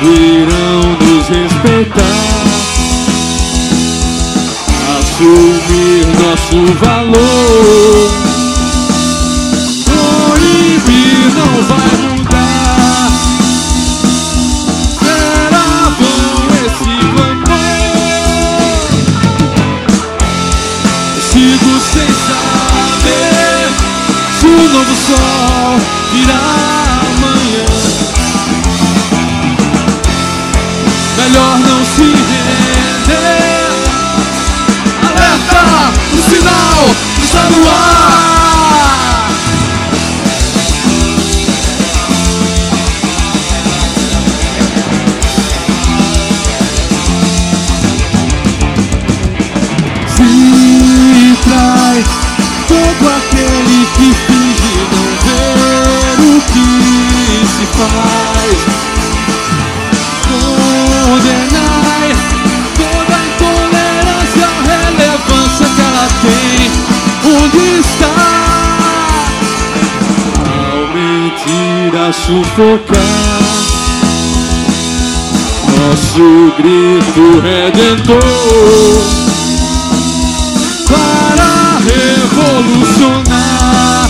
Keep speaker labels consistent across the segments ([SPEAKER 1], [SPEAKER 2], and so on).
[SPEAKER 1] irão nos respeitar, assumir nosso valor. Proibir não vai mudar. Será bom esse clamor? Sigo sem saber se o novo sol virá amanhã. Melhor não se render. Alerta! O sinal está no ar! Se trai todo aquele que finge não ver o que se faz. Condenai toda a intolerância, a relevância que ela tem. Onde está ao mentira sufocar nosso grito redentor para revolucionar?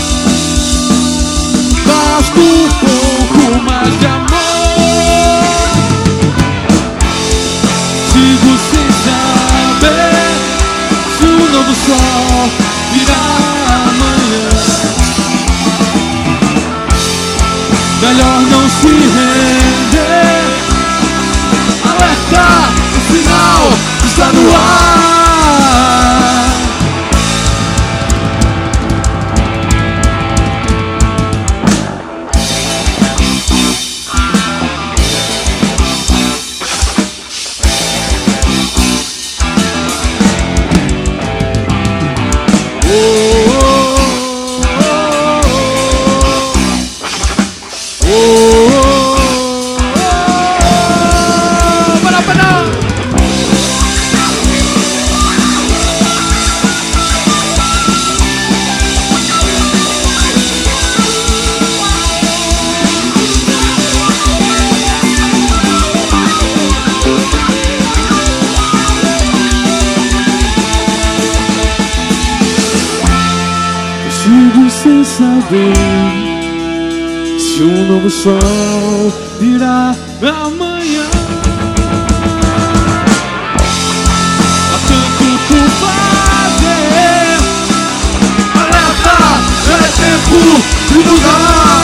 [SPEAKER 1] Basta um pouco mais de amor. Sigo sem saber se o novo sol virá amanhã. Melhor não se render. Alerta! O sinal está no ar. Sigo sem saber se um novo sol virá amanhã. Há tanto por fazer. Alerta! É tempo de mudar.